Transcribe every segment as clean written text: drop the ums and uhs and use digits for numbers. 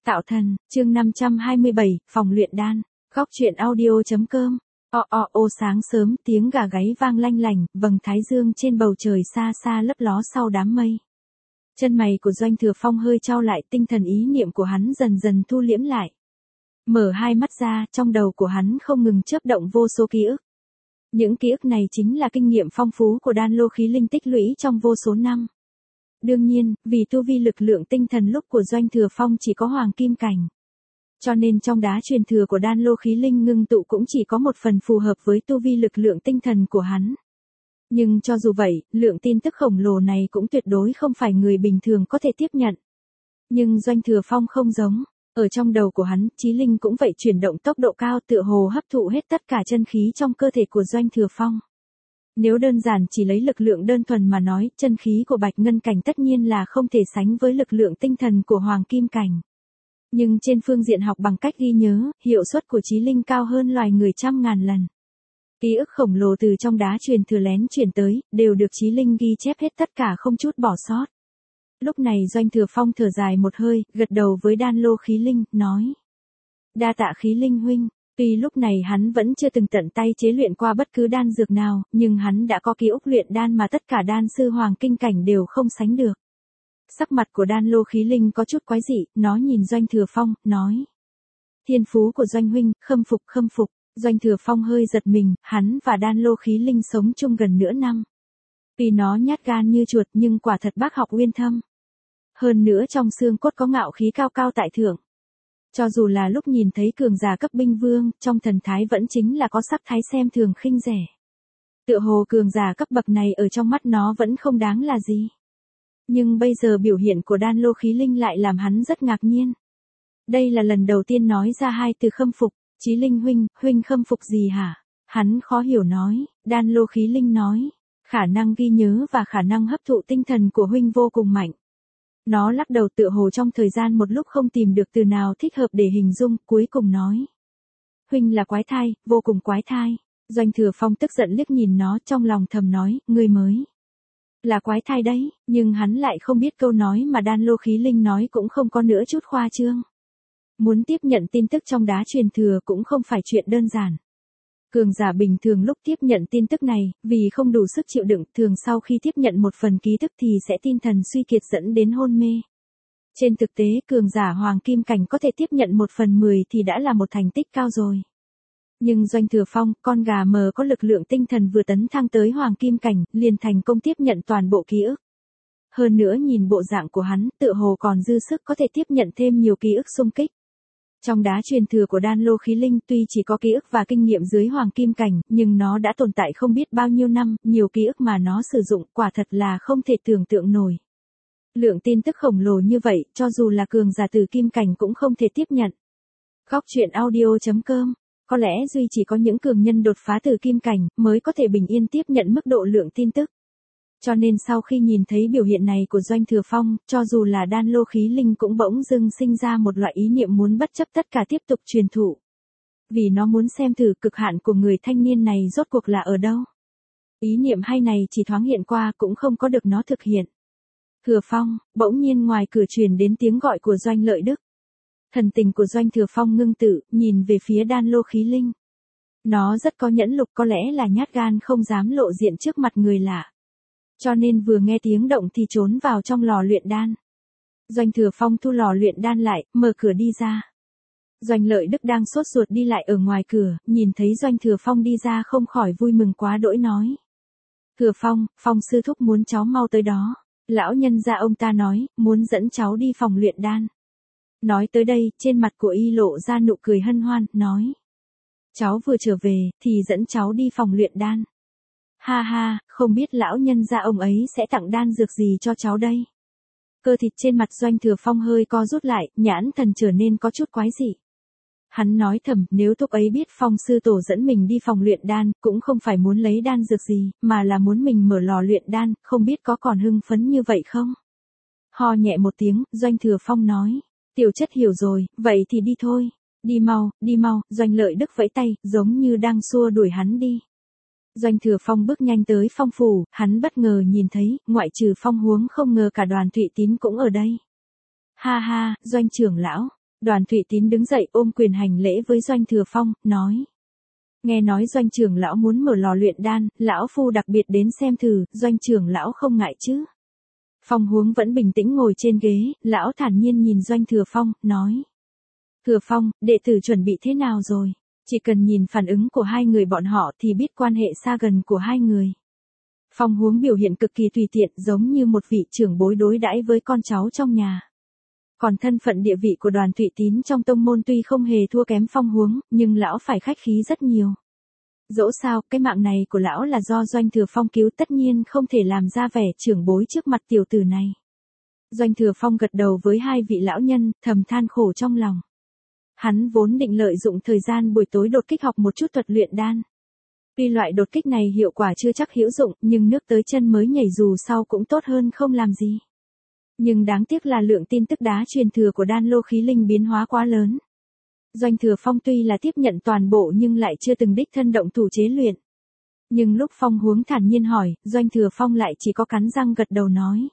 Tạo thần, chương 527, phòng luyện đan. Góc truyện audio.com. Sáng sớm, tiếng gà gáy vang lanh lành, vầng thái dương trên bầu trời xa xa lấp ló sau đám mây. Chân mày của Doanh Thừa Phong hơi chau lại, tinh thần ý niệm của hắn dần dần thu liễm lại. Mở hai mắt ra, trong đầu của hắn không ngừng chớp động vô số ký ức. Những ký ức này chính là kinh nghiệm phong phú của đan lô khí linh tích lũy trong vô số năm. Đương nhiên, vì tu vi lực lượng tinh thần lúc của Doanh Thừa Phong chỉ có hoàng kim cảnh. Cho nên trong đá truyền thừa của đan lô khí linh ngưng tụ cũng chỉ có một phần phù hợp với tu vi lực lượng tinh thần của hắn. Nhưng cho dù vậy, lượng tin tức khổng lồ này cũng tuyệt đối không phải người bình thường có thể tiếp nhận. Nhưng Doanh Thừa Phong không giống, ở trong đầu của hắn, chí linh cũng vậy chuyển động tốc độ cao tựa hồ hấp thụ hết tất cả chân khí trong cơ thể của Doanh Thừa Phong. Nếu đơn giản chỉ lấy lực lượng đơn thuần mà nói, chân khí của Bạch Ngân cảnh tất nhiên là không thể sánh với lực lượng tinh thần của Hoàng Kim cảnh. Nhưng trên phương diện học bằng cách ghi nhớ, hiệu suất của chí linh cao hơn loài người trăm ngàn lần. Ký ức khổng lồ từ trong đá truyền thừa lén truyền tới, đều được chí linh ghi chép hết tất cả không chút bỏ sót. Lúc này Doanh Thừa Phong thở dài một hơi, gật đầu với đan lô khí linh, nói. Đa tạ khí linh huynh. Tuy lúc này hắn vẫn chưa từng tận tay chế luyện qua bất cứ đan dược nào, nhưng hắn đã có ký ức luyện đan mà tất cả đan sư hoàng kinh cảnh đều không sánh được. Sắc mặt của đan lô khí linh có chút quái dị, nó nhìn Doanh Thừa Phong, nói. Thiên phú của Doanh huynh, khâm phục khâm phục. Doanh Thừa Phong hơi giật mình, hắn và đan lô khí linh sống chung gần nửa năm. Vì nó nhát gan như chuột nhưng quả thật bác học uyên thâm. Hơn nữa trong xương cốt có ngạo khí cao cao tại thượng. Cho dù là lúc nhìn thấy cường giả cấp binh vương, trong thần thái vẫn chính là có sắc thái xem thường khinh rẻ. Tựa hồ cường giả cấp bậc này ở trong mắt nó vẫn không đáng là gì. Nhưng bây giờ biểu hiện của đan lô khí linh lại làm hắn rất ngạc nhiên. Đây là lần đầu tiên nói ra hai từ khâm phục, chí linh huynh khâm phục gì hả? Hắn khó hiểu nói, đan lô khí linh nói, khả năng ghi nhớ và khả năng hấp thụ tinh thần của huynh vô cùng mạnh. Nó lắc đầu tựa hồ trong thời gian một lúc không tìm được từ nào thích hợp để hình dung, cuối cùng nói. Huynh là quái thai, vô cùng quái thai. Doanh Thừa Phong tức giận liếc nhìn nó trong lòng thầm nói, ngươi mới là quái thai đấy, nhưng hắn lại không biết câu nói mà đan lô khí linh nói cũng không có nữa chút khoa trương. Muốn tiếp nhận tin tức trong đá truyền thừa cũng không phải chuyện đơn giản. Cường giả bình thường lúc tiếp nhận tin tức này, vì không đủ sức chịu đựng, thường sau khi tiếp nhận một phần ký thức thì sẽ tinh thần suy kiệt dẫn đến hôn mê. Trên thực tế, cường giả hoàng kim cảnh có thể tiếp nhận 1/10 thì đã là một thành tích cao rồi. Nhưng Doanh Thừa Phong, con gà mờ có lực lượng tinh thần vừa tấn thăng tới hoàng kim cảnh, liền thành công tiếp nhận toàn bộ ký ức. Hơn nữa nhìn bộ dạng của hắn, tựa hồ còn dư sức có thể tiếp nhận thêm nhiều ký ức xung kích. Trong đá truyền thừa của đan lô khí linh tuy chỉ có ký ức và kinh nghiệm dưới hoàng kim cảnh, nhưng nó đã tồn tại không biết bao nhiêu năm, nhiều ký ức mà nó sử dụng quả thật là không thể tưởng tượng nổi. Lượng tin tức khổng lồ như vậy, cho dù là cường giả từ kim cảnh cũng không thể tiếp nhận. Góc truyện audio.com. Có lẽ duy chỉ có những cường nhân đột phá từ kim cảnh mới có thể bình yên tiếp nhận mức độ lượng tin tức. Cho nên sau khi nhìn thấy biểu hiện này của Doanh Thừa Phong, cho dù là đan lô khí linh cũng bỗng dưng sinh ra một loại ý niệm muốn bất chấp tất cả tiếp tục truyền thụ. Vì nó muốn xem thử cực hạn của người thanh niên này rốt cuộc là ở đâu. Ý niệm hay này chỉ thoáng hiện qua cũng không có được nó thực hiện. Thừa Phong, bỗng nhiên ngoài cửa truyền đến tiếng gọi của Doanh Lợi Đức. Thần tình của Doanh Thừa Phong ngưng tự, nhìn về phía đan lô khí linh. Nó rất có nhẫn lực, có lẽ là nhát gan không dám lộ diện trước mặt người lạ. Cho nên vừa nghe tiếng động thì trốn vào trong lò luyện đan. Doanh Thừa Phong thu lò luyện đan lại, mở cửa đi ra. Doanh Lợi Đức đang sốt ruột đi lại ở ngoài cửa, nhìn thấy Doanh Thừa Phong đi ra không khỏi vui mừng quá đỗi nói. Thừa Phong, Phong sư thúc muốn cháu mau tới đó. Lão nhân gia ông ta nói, muốn dẫn cháu đi phòng luyện đan. Nói tới đây, trên mặt của y lộ ra nụ cười hân hoan, nói. Cháu vừa trở về, thì dẫn cháu đi phòng luyện đan. Ha ha, không biết lão nhân gia ông ấy sẽ tặng đan dược gì cho cháu đây. Cơ thịt trên mặt Doanh Thừa Phong hơi co rút lại, nhãn thần trở nên có chút quái dị. Hắn nói thầm, nếu thúc ấy biết Phong sư tổ dẫn mình đi phòng luyện đan, cũng không phải muốn lấy đan dược gì, mà là muốn mình mở lò luyện đan, không biết có còn hưng phấn như vậy không? Ho nhẹ một tiếng, Doanh Thừa Phong nói, tiểu chất hiểu rồi, vậy thì đi thôi. Đi mau, Doanh Lợi Đức vẫy tay, giống như đang xua đuổi hắn đi. Doanh Thừa Phong bước nhanh tới Phong phủ, hắn bất ngờ nhìn thấy, ngoại trừ Phong Huống không ngờ cả đoàn Thụy Tín cũng ở đây. Ha ha, Doanh trưởng lão, Đoàn Thụy Tín đứng dậy ôm quyền hành lễ với Doanh Thừa Phong, nói. Nghe nói Doanh trưởng lão muốn mở lò luyện đan, lão phu đặc biệt đến xem thử, Doanh trưởng lão không ngại chứ. Phong Huống vẫn bình tĩnh ngồi trên ghế, lão thản nhiên nhìn Doanh Thừa Phong, nói. Thừa Phong, đệ tử chuẩn bị thế nào rồi? Chỉ cần nhìn phản ứng của hai người bọn họ thì biết quan hệ xa gần của hai người. Phong Huống biểu hiện cực kỳ tùy tiện, giống như một vị trưởng bối đối đãi với con cháu trong nhà. Còn thân phận địa vị của Đoàn Thụy Tín trong tông môn tuy không hề thua kém Phong Huống, nhưng lão phải khách khí rất nhiều. Dẫu sao, cái mạng này của lão là do Doanh Thừa Phong cứu, tất nhiên không thể làm ra vẻ trưởng bối trước mặt tiểu tử này. Doanh Thừa Phong gật đầu với hai vị lão nhân, thầm than khổ trong lòng. Hắn vốn định lợi dụng thời gian buổi tối đột kích học một chút thuật luyện đan. Tuy loại đột kích này hiệu quả chưa chắc hữu dụng, nhưng nước tới chân mới nhảy dù sau cũng tốt hơn không làm gì. Nhưng đáng tiếc là lượng tin tức đá truyền thừa của đan lô khí linh biến hóa quá lớn. Doanh Thừa Phong tuy là tiếp nhận toàn bộ nhưng lại chưa từng đích thân động thủ chế luyện. Nhưng lúc Phong Huống thản nhiên hỏi, Doanh Thừa Phong lại chỉ có cắn răng gật đầu nói.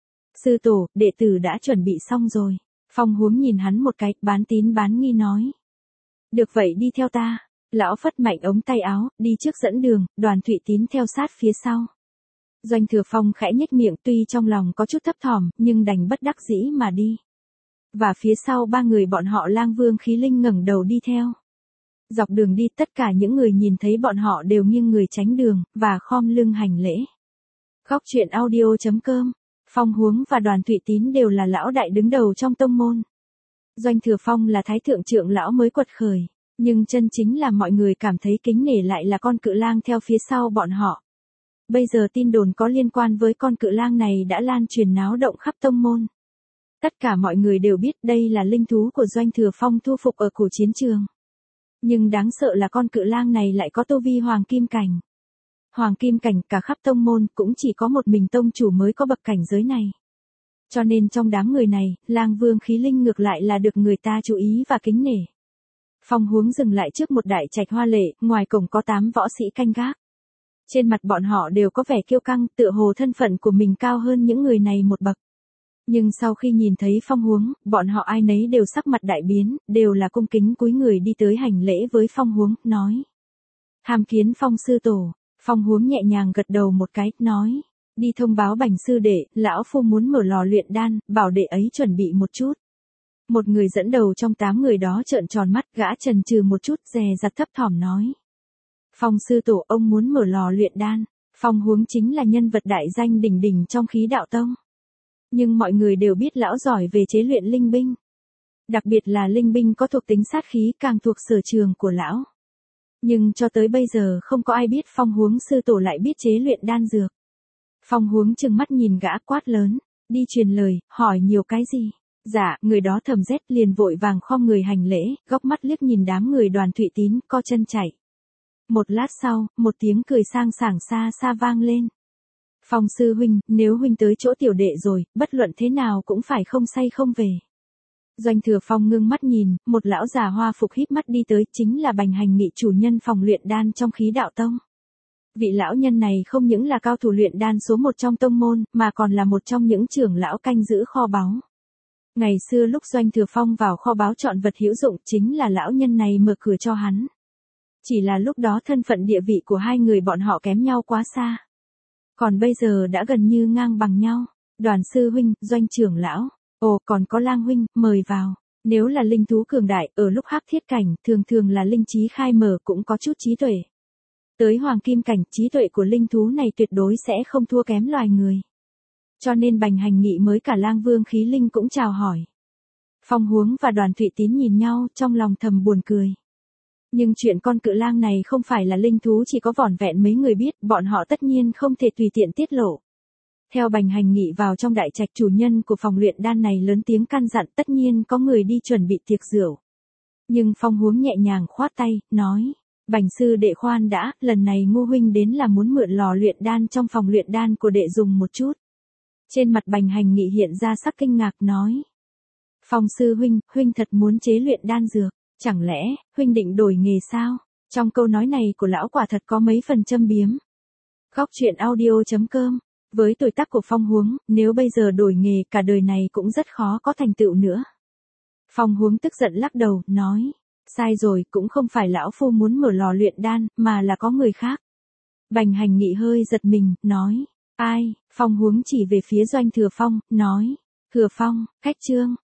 Sư tổ, đệ tử đã chuẩn bị xong rồi. Phong Huống nhìn hắn một cái, bán tín bán nghi nói. Được vậy đi theo ta. Lão phất mạnh ống tay áo, đi trước dẫn đường, Đoàn Thụy Tín theo sát phía sau. Doanh Thừa Phong khẽ nhếch miệng, tuy trong lòng có chút thấp thỏm, nhưng đành bất đắc dĩ mà đi. Và phía sau ba người bọn họ Lang Vương Khí Linh ngẩng đầu đi theo. Dọc đường đi tất cả những người nhìn thấy bọn họ đều nghiêng người tránh đường, và khom lưng hành lễ. Góc truyện audio.com. Phong Huống và Đoàn Thụy Tín đều là lão đại đứng đầu trong tông môn. Doanh Thừa Phong là thái thượng trưởng lão mới quật khởi, nhưng chân chính là mọi người cảm thấy kính nể lại là con cự lang theo phía sau bọn họ. Bây giờ tin đồn có liên quan với con cự lang này đã lan truyền náo động khắp tông môn. Tất cả mọi người đều biết đây là linh thú của Doanh Thừa Phong thu phục ở cổ chiến trường. Nhưng đáng sợ là con cự lang này lại có tu vi hoàng kim cảnh. Hoàng kim cảnh cả khắp tông môn cũng chỉ có một mình tông chủ mới có bậc cảnh giới này. Cho nên trong đám người này, Lang Vương Khí Linh ngược lại là được người ta chú ý và kính nể. Phong Huống dừng lại trước một đại trạch hoa lệ, ngoài cổng có 8 võ sĩ canh gác. Trên mặt bọn họ đều có vẻ kiêu căng, tựa hồ thân phận của mình cao hơn những người này một bậc. Nhưng sau khi nhìn thấy Phong Huống, bọn họ ai nấy đều sắc mặt đại biến, đều là cung kính cúi người đi tới hành lễ với Phong Huống, nói. Tham kiến Phong sư tổ. Phong Huống nhẹ nhàng gật đầu một cái, nói. Đi thông báo Bành sư đệ, lão phu muốn mở lò luyện đan, bảo đệ ấy chuẩn bị một chút. Một người dẫn đầu trong 8 người đó trợn tròn mắt, gã chần chừ một chút, dè dặt thấp thỏm nói. Phong sư tổ, ông muốn mở lò luyện đan. Phong Huống chính là nhân vật đại danh đỉnh đỉnh trong khí đạo tông. Nhưng mọi người đều biết lão giỏi về chế luyện linh binh. Đặc biệt là linh binh có thuộc tính sát khí càng thuộc sở trường của lão. Nhưng cho tới bây giờ không có ai biết Phong Huống sư tổ lại biết chế luyện đan dược. Phong Huống trừng mắt nhìn gã quát lớn, đi truyền lời, hỏi nhiều cái gì. Dạ, người đó thầm rét liền vội vàng khom người hành lễ, góc mắt liếc nhìn đám người Đoàn Thụy Tín, co chân chạy. Một lát sau, một tiếng cười sang sảng xa xa vang lên. Phong sư huynh, nếu huynh tới chỗ tiểu đệ rồi, bất luận thế nào cũng phải không say không về. Doanh Thừa Phong ngưng mắt nhìn, một lão già hoa phục híp mắt đi tới, chính là Bành Hành Nghị chủ nhân phòng luyện đan trong khí đạo tông. Vị lão nhân này không những là cao thủ luyện đan số 1 trong tông môn, mà còn là một trong những trưởng lão canh giữ kho báu. Ngày xưa lúc Doanh Thừa Phong vào kho báu chọn vật hữu dụng chính là lão nhân này mở cửa cho hắn. Chỉ là lúc đó thân phận địa vị của hai người bọn họ kém nhau quá xa. Còn bây giờ đã gần như ngang bằng nhau. Đoàn sư huynh, Doanh trưởng lão. Ồ, còn có Lang huynh, mời vào. Nếu là linh thú cường đại, ở lúc hắc thiết cảnh, thường thường là linh trí khai mở cũng có chút trí tuệ. Tới hoàng kim cảnh, trí tuệ của linh thú này tuyệt đối sẽ không thua kém loài người. Cho nên Bành Hành Nghị mới cả Lang Vương Khí Linh cũng chào hỏi. Phong Huống và Đoàn Thụy Tín nhìn nhau, trong lòng thầm buồn cười. Nhưng chuyện con cự lang này không phải là linh thú chỉ có vỏn vẹn mấy người biết, bọn họ tất nhiên không thể tùy tiện tiết lộ. Theo Bành Hành Nghị vào trong đại trạch, chủ nhân của phòng luyện đan này lớn tiếng căn dặn, tất nhiên có người đi chuẩn bị tiệc rượu. Nhưng Phong Huống nhẹ nhàng khoát tay, nói, Bành sư đệ khoan đã, lần này Ngô huynh đến là muốn mượn lò luyện đan trong phòng luyện đan của đệ dùng một chút. Trên mặt Bành Hành Nghị hiện ra sắc kinh ngạc, nói, Phong sư huynh, huynh thật muốn chế luyện đan dược, chẳng lẽ huynh định đổi nghề sao? Trong câu nói này của lão quả thật có mấy phần châm biếm. Góc truyện audio.com. Với tuổi tác của Phong Huống, nếu bây giờ đổi nghề cả đời này cũng rất khó có thành tựu nữa. Phong Huống tức giận lắc đầu, nói. Sai rồi, cũng không phải lão phu muốn mở lò luyện đan, mà là có người khác. Bành Hành Nghị hơi giật mình, nói. Ai? Phong Huống chỉ về phía Doanh Thừa Phong, nói. Thừa Phong, khách trương.